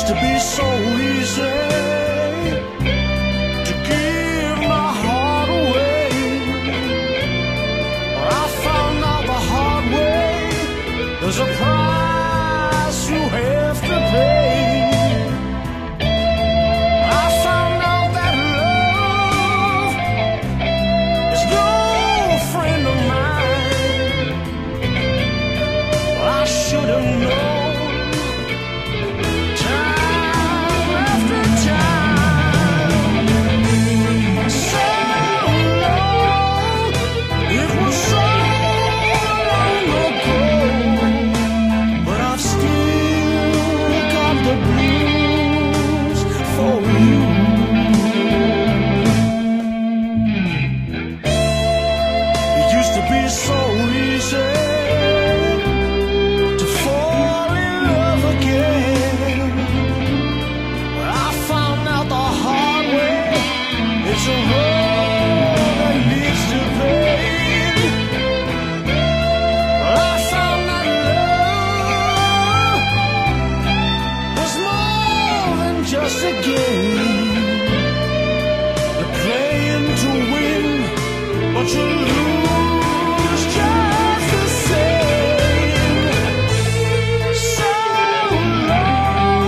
to be so easy to give my heart away. I found out the hard way, there's a price you have to pay. I found out that love is no friend of mine. I should have known. So easy to fall in love again. I found out the hard way, it's a road that leads to pain. I found that love was more than just a game.